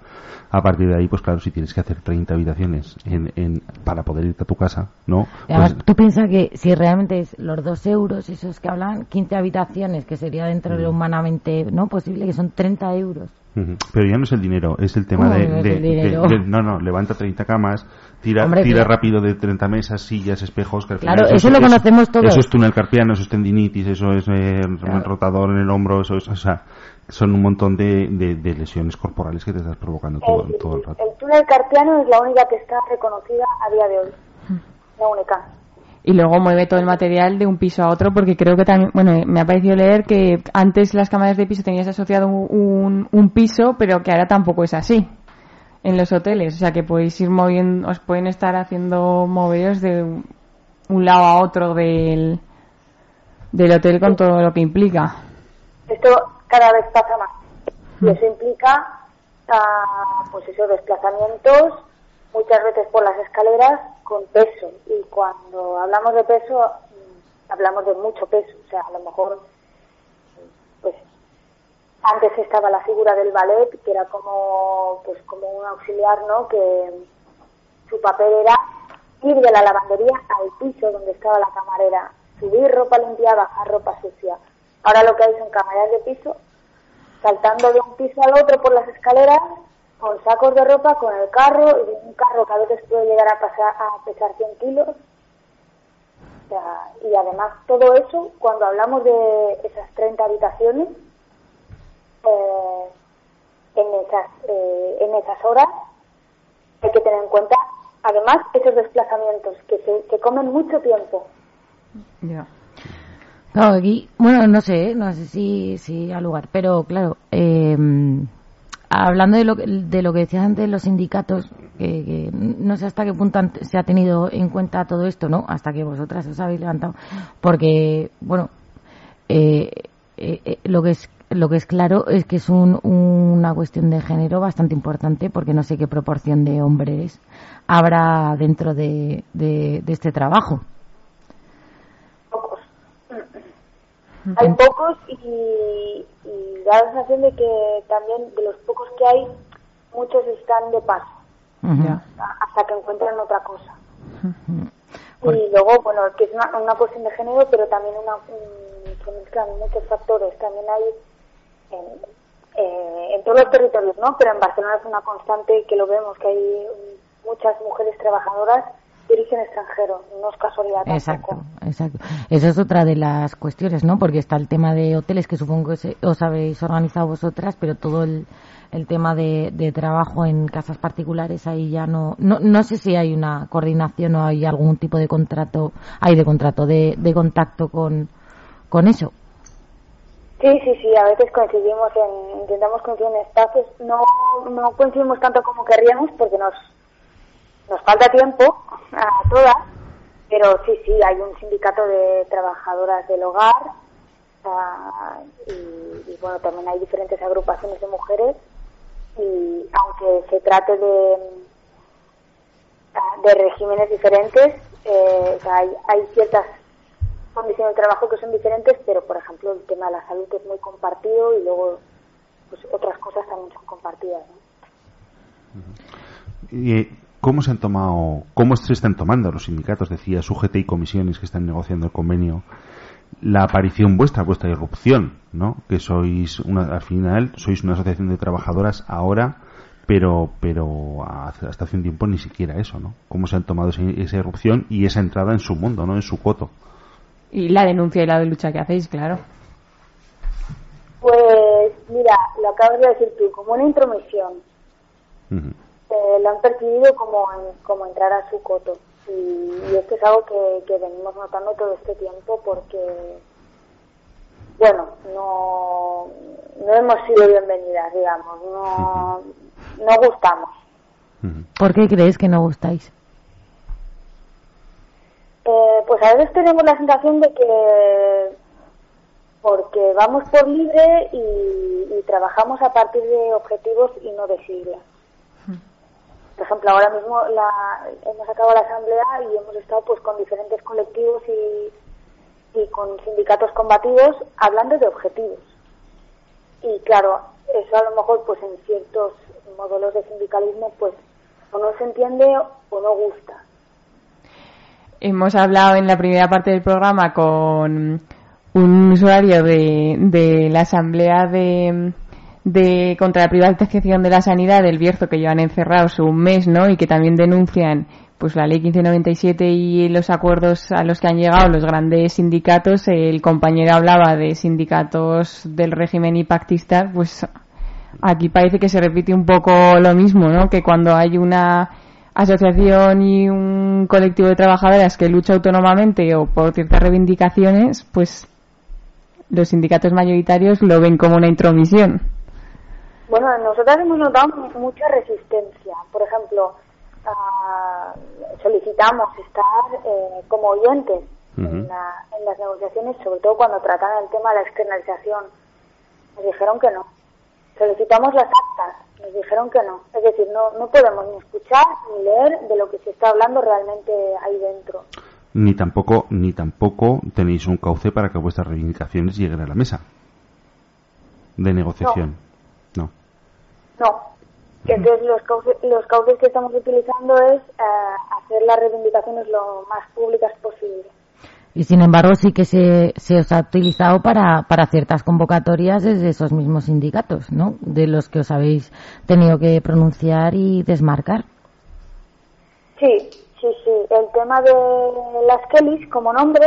A partir de ahí, pues claro, si tienes que hacer 30 habitaciones para poder irte a tu casa, ¿no? Además, tú piensas que si realmente es los 2 euros, esos que hablan, 15 habitaciones, que sería dentro de lo humanamente no posible, que son 30 euros. Pero ya no es el dinero, es el tema no, levanta 30 camas, tira rápido de 30 mesas, sillas, espejos, que al final eso lo conocemos todos. Eso es túnel carpiano, eso es tendinitis, eso es rotador en el hombro, eso es, o sea, son un montón de lesiones corporales que te estás provocando todo el rato. El túnel carpiano es la única que está reconocida a día de hoy, la única. Y luego mueve todo el material de un piso a otro, porque creo que también, bueno, me ha parecido leer que antes las cámaras de piso tenías asociado un piso, pero que ahora tampoco es así en los hoteles. O sea, que podéis ir moviendo, os pueden estar haciendo moveros de un lado a otro del hotel con todo lo que implica. Esto cada vez pasa más. Y eso implica, pues esos desplazamientos, muchas veces por las escaleras, con peso. Y cuando hablamos de peso, hablamos de mucho peso. O sea, a lo mejor, pues, antes estaba la figura del ballet, que era como un auxiliar, ¿no? Que su papel era ir de la lavandería al piso donde estaba la camarera, subir ropa limpia, bajar ropa sucia. Ahora lo que hay son camareras de piso, saltando de un piso al otro por las escaleras, con sacos de ropa, con el carro, y un carro que a veces puede llegar a pesar 100 kilos. O sea, y además todo eso, cuando hablamos de esas 30 habitaciones, en esas horas hay que tener en cuenta, además, esos desplazamientos que comen mucho tiempo. Ya. Claro, aquí, bueno, no sé si al lugar, pero claro, hablando de lo que decías antes, los sindicatos, que no sé hasta qué punto se ha tenido en cuenta todo esto, ¿no? Hasta que vosotras os habéis levantado, porque, bueno, lo que es claro es que es una cuestión de género bastante importante, porque no sé qué proporción de hombres habrá dentro de este trabajo. Pocos. Hay pocos y da la sensación de que también de los pocos que hay, muchos están de paso, hasta que encuentran otra cosa. Y luego, bueno, que es una cuestión de género, pero también se mezclan muchos factores. También hay en todos los territorios, ¿no? Pero en Barcelona es una constante que lo vemos, que hay muchas mujeres trabajadoras de origen extranjero, no es casualidad tampoco. Exacto. Esa es otra de las cuestiones, ¿no? Porque está el tema de hoteles, que supongo que os habéis organizado vosotras, pero todo el tema de trabajo en casas particulares, ahí ya no sé si hay una coordinación o hay algún tipo de contrato, de contacto con eso. Sí, a veces intentamos coincidir en espacios, no coincidimos tanto como querríamos porque nos falta tiempo a todas, pero sí, hay un sindicato de trabajadoras del hogar y bueno, también hay diferentes agrupaciones de mujeres, y aunque se trate de regímenes diferentes, hay ciertas condiciones de trabajo que son diferentes, pero por ejemplo el tema de la salud es muy compartido y luego pues otras cosas también son compartidas, ¿no? Y ¿cómo se están tomando los sindicatos? Decía UGT y comisiones que están negociando el convenio, la aparición vuestra irrupción, ¿no? Que al final sois una asociación de trabajadoras ahora, pero hasta hace un tiempo ni siquiera eso, ¿no? ¿Cómo se han tomado esa irrupción y esa entrada en su mundo, ¿no? En su coto. Y la denuncia y la lucha que hacéis, claro. Pues mira, lo acabas de decir tú, como una intromisión. Lo han percibido como entrar a su coto, y esto es algo que venimos notando todo este tiempo, porque bueno, no hemos sido bienvenidas, digamos, no gustamos. ¿Por qué crees que no gustáis? Pues a veces tenemos la sensación de que porque vamos por libre y trabajamos a partir de objetivos y no de siglas. Por ejemplo, ahora mismo hemos acabado la asamblea y hemos estado pues con diferentes colectivos y con sindicatos combativos hablando de objetivos. y claro, eso a lo mejor pues en ciertos modelos de sindicalismo pues o no se entiende o no gusta. Hemos hablado en la primera parte del programa con un usuario de la Asamblea de contra la privatización de la sanidad del Bierzo, que llevan encerrados un mes, ¿no? Y que también denuncian pues la ley 1597 y los acuerdos a los que han llegado los grandes sindicatos. El compañero hablaba de sindicatos del régimen y pactistas, pues aquí parece que se repite un poco lo mismo, ¿no? Que cuando hay una asociación y un colectivo de trabajadoras que lucha autónomamente o por ciertas reivindicaciones, pues los sindicatos mayoritarios lo ven como una intromisión. Bueno, nosotros hemos notado mucha resistencia. Por ejemplo, solicitamos estar como oyentes en las negociaciones, sobre todo cuando tratan el tema de la externalización. Nos dijeron que no. Solicitamos las actas, nos dijeron que no. Es decir, no podemos ni escuchar ni leer de lo que se está hablando realmente ahí dentro. Ni tampoco tenéis un cauce para que vuestras reivindicaciones lleguen a la mesa de negociación. No. Entonces los cauces que estamos utilizando es hacer las reivindicaciones lo más públicas posible. Y sin embargo sí que se os ha utilizado para ciertas convocatorias desde esos mismos sindicatos, ¿no? De los que os habéis tenido que pronunciar y desmarcar. Sí. El tema de las Kellys como nombre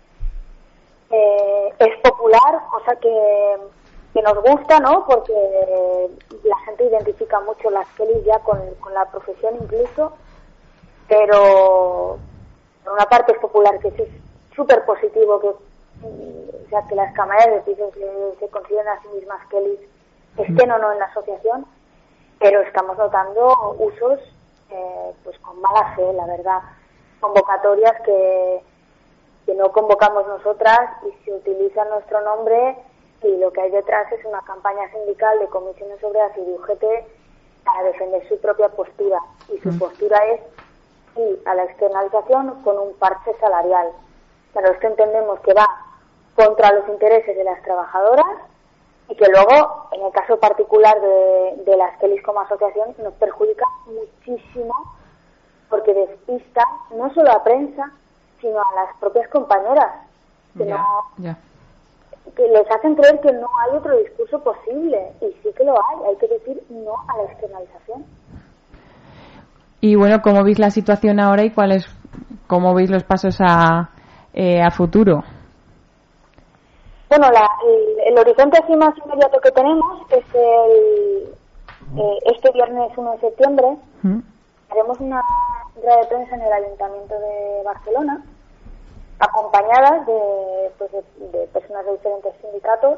es popular, cosa que nos gusta, ¿no? Porque la gente identifica mucho las Kellys ya con la profesión incluso, pero por una parte es popular, que es súper positivo que las camareras de pisos se consideren a sí mismas Kellys, estén o no en la asociación, pero estamos notando usos pues con mala fe, la verdad, convocatorias que no convocamos nosotras y se utiliza nuestro nombre, y lo que hay detrás es una campaña sindical de comisiones obreras y de UGT para defender su propia postura, y su postura es sí a la externalización con un parche salarial. Claro, esto entendemos que va contra los intereses de las trabajadoras y que luego, en el caso particular de las Kellys como asociación, nos perjudica muchísimo porque despista no solo a prensa, sino a las propias compañeras, que les hacen creer que no hay otro discurso posible, y sí que lo hay que decir no a la externalización. Y bueno, ¿cómo veis la situación ahora y cómo veis los pasos a futuro? Bueno, el horizonte así más inmediato que tenemos es este viernes 1 de septiembre. Haremos una rueda de prensa en el Ayuntamiento de Barcelona, acompañadas de personas de diferentes sindicatos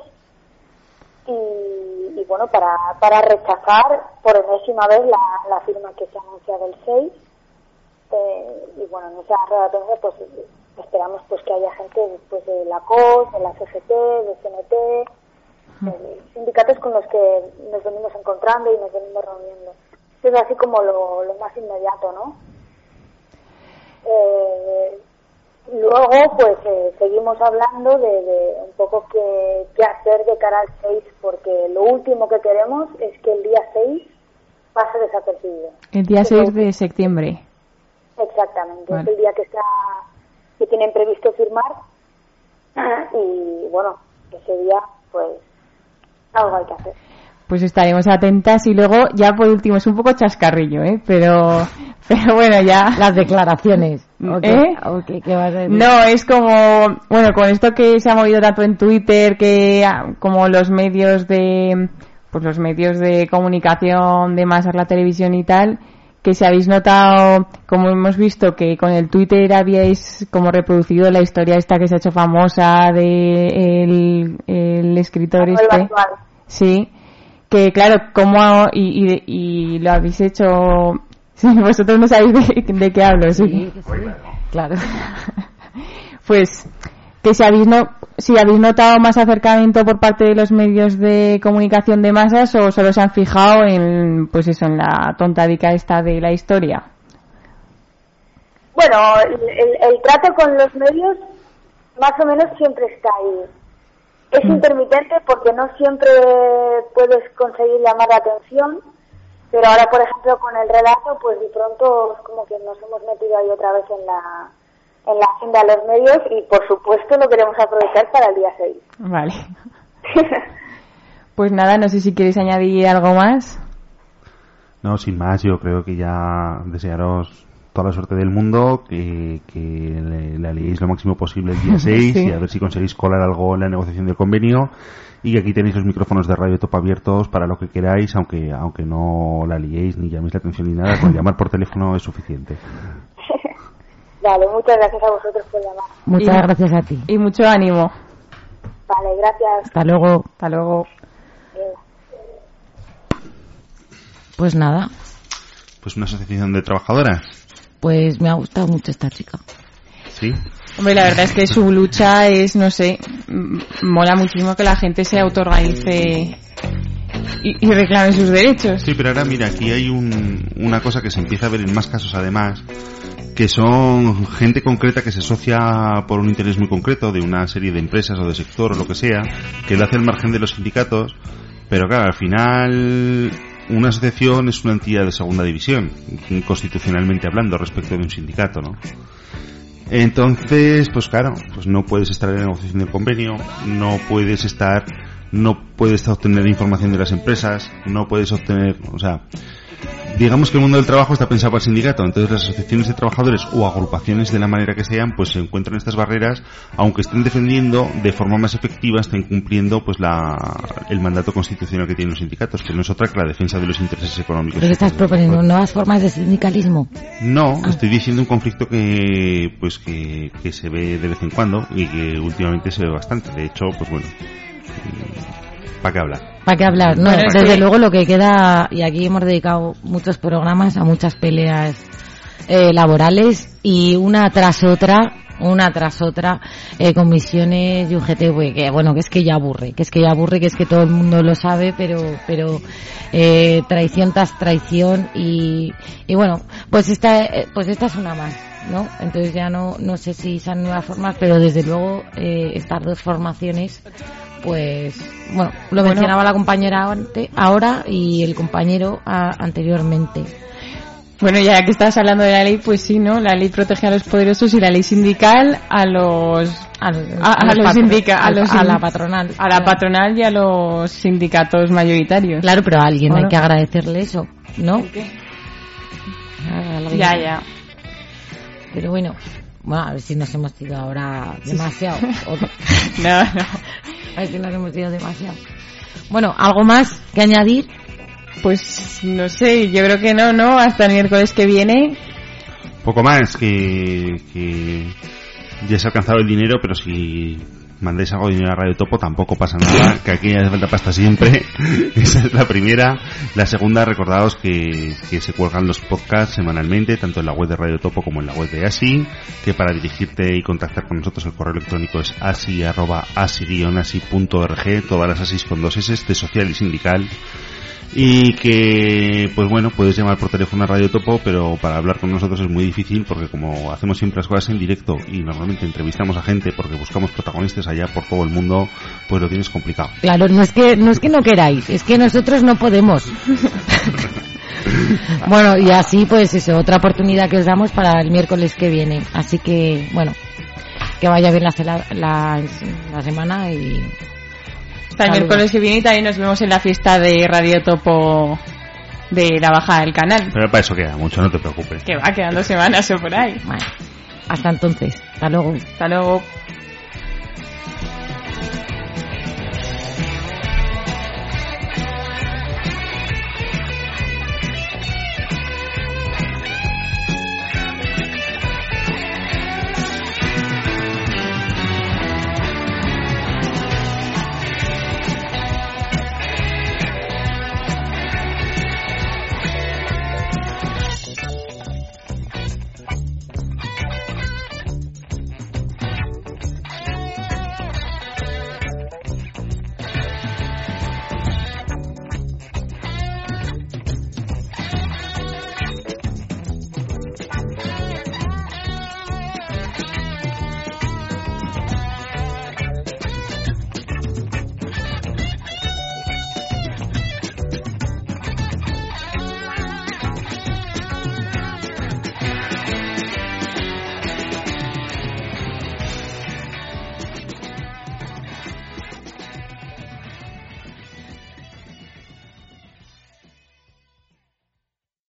y bueno, para rechazar por enésima vez la firma que se anuncia del 6. Y bueno, en esa rueda de prensa pues esperamos pues que haya gente pues de la COS, de la CGT, de CNT, sindicatos con los que nos venimos encontrando y nos venimos reuniendo. Esto es así como lo más inmediato, ¿no? Luego pues seguimos hablando de un poco qué hacer de cara al 6, porque lo último que queremos es que el día 6 pase desapercibido. El día 6 de septiembre. Exactamente, vale. Es el día que tienen previsto firmar, y bueno, ese día pues algo hay que hacer. Pues estaremos atentas. Y luego ya por último, es un poco chascarrillo, pero bueno, ya las declaraciones. Okay, ¿qué vas a decir? No, es como, bueno, con esto que se ha movido tanto en Twitter, que como los medios de comunicación de masas, la televisión y tal, que si habéis notado, como hemos visto, que con el Twitter habíais como reproducido la historia esta que se ha hecho famosa de el escritor sí, que claro, como y lo habéis hecho, sí, vosotros no sabéis de qué hablo, sí, claro. Pues que si habéis notado más acercamiento por parte de los medios de comunicación de masas, o solo se han fijado en pues eso, en la tontadica esta de la historia. Bueno, el trato con los medios más o menos siempre está ahí. Es intermitente porque no siempre puedes conseguir llamar la atención, pero ahora, por ejemplo, con el relato, pues de pronto es como que nos hemos metido ahí otra vez en la agenda de los medios y, por supuesto, lo queremos aprovechar para el día 6. Vale. Pues nada, no sé si queréis añadir algo más. No, sin más, yo creo que ya desearos toda la suerte del mundo, que la liéis lo máximo posible el día 6 sí. Y a ver si conseguís colar algo en la negociación del convenio, y que aquí tenéis los micrófonos de Radio Topo abiertos para lo que queráis, aunque no la liéis ni llaméis la atención ni nada, con llamar por teléfono es suficiente. Vale, muchas gracias a vosotros por llamar. Muchas gracias a ti. Y mucho ánimo. Vale, gracias. Hasta luego. Hasta luego. Pues nada. Pues una asociación de trabajadoras. Pues me ha gustado mucho esta chica. ¿Sí? Hombre, la verdad es que su lucha es, no sé, mola muchísimo que la gente se autoorganice y reclame sus derechos. Sí, pero ahora mira, aquí hay una cosa que se empieza a ver en más casos además, que son gente concreta que se asocia por un interés muy concreto de una serie de empresas o de sector o lo que sea, que lo hace al margen de los sindicatos, pero claro, al final una asociación es una entidad de segunda división, constitucionalmente hablando, respecto de un sindicato, ¿no? Entonces, pues claro, pues no puedes estar en la negociación del convenio, no puedes obtener información de las empresas, no puedes obtener, o sea, digamos que el mundo del trabajo está pensado para el sindicato, entonces las asociaciones de trabajadores o agrupaciones de la manera que sean, pues se encuentran estas barreras, aunque estén defendiendo de forma más efectiva, estén cumpliendo pues el mandato constitucional que tienen los sindicatos, que no es otra que la defensa de los intereses económicos. ¿Pero qué estás proponiendo? ¿Nuevas formas de sindicalismo? No, estoy diciendo un conflicto que se ve de vez en cuando y que últimamente se ve bastante. De hecho, pues bueno, ¿para qué hablar? ¿Para qué hablar? No, bueno, desde luego lo que queda, y aquí hemos dedicado muchos programas a muchas peleas laborales, y una tras otra, comisiones y UGT, que bueno, que es que ya aburre, que es que todo el mundo lo sabe, pero traición tras traición, y bueno, pues esta es una más, ¿no? Entonces ya no sé si son nuevas formas, pero desde luego estas dos formaciones, pues bueno, lo mencionaba la compañera ahora y el compañero anteriormente. Bueno, ya que estás hablando de la ley, pues sí, ¿no? La ley protege a los poderosos y la ley sindical a la patronal y a los sindicatos mayoritarios. Claro, pero a alguien hay que agradecerle eso, ¿no? ¿Qué? Ya. Pero bueno, a ver si nos hemos ido ahora demasiado. No. A ver si nos hemos ido demasiado. Bueno, ¿algo más que añadir? Pues no sé, yo creo que no, hasta el miércoles que viene. Poco más, que ya se ha alcanzado el dinero, pero si mandáis algo de dinero a Radio Topo tampoco pasa nada, que aquí hace falta pasta siempre. Esa es la primera. La segunda, recordaos que se cuelgan los podcasts semanalmente, tanto en la web de Radio Topo como en la web de ASI, que para dirigirte y contactar con nosotros el correo electrónico es asi@asi-asi.org, todas las asis con 2 S, de social y sindical. Y que, pues bueno, puedes llamar por teléfono a Radio Topo, pero para hablar con nosotros es muy difícil, porque como hacemos siempre las cosas en directo y normalmente entrevistamos a gente porque buscamos protagonistas allá por todo el mundo, pues lo tienes complicado. Claro, no es que no queráis, es que nosotros no podemos. Bueno, y así pues eso, otra oportunidad que os damos para el miércoles que viene. Así que, bueno, que vaya bien la semana y... Hasta el miércoles que viene, y también nos vemos en la fiesta de Radio Topo de la bajada del canal. Pero para eso queda mucho, no te preocupes. Que va quedando semanas o por ahí. Bueno, hasta entonces. Hasta luego. Hasta luego.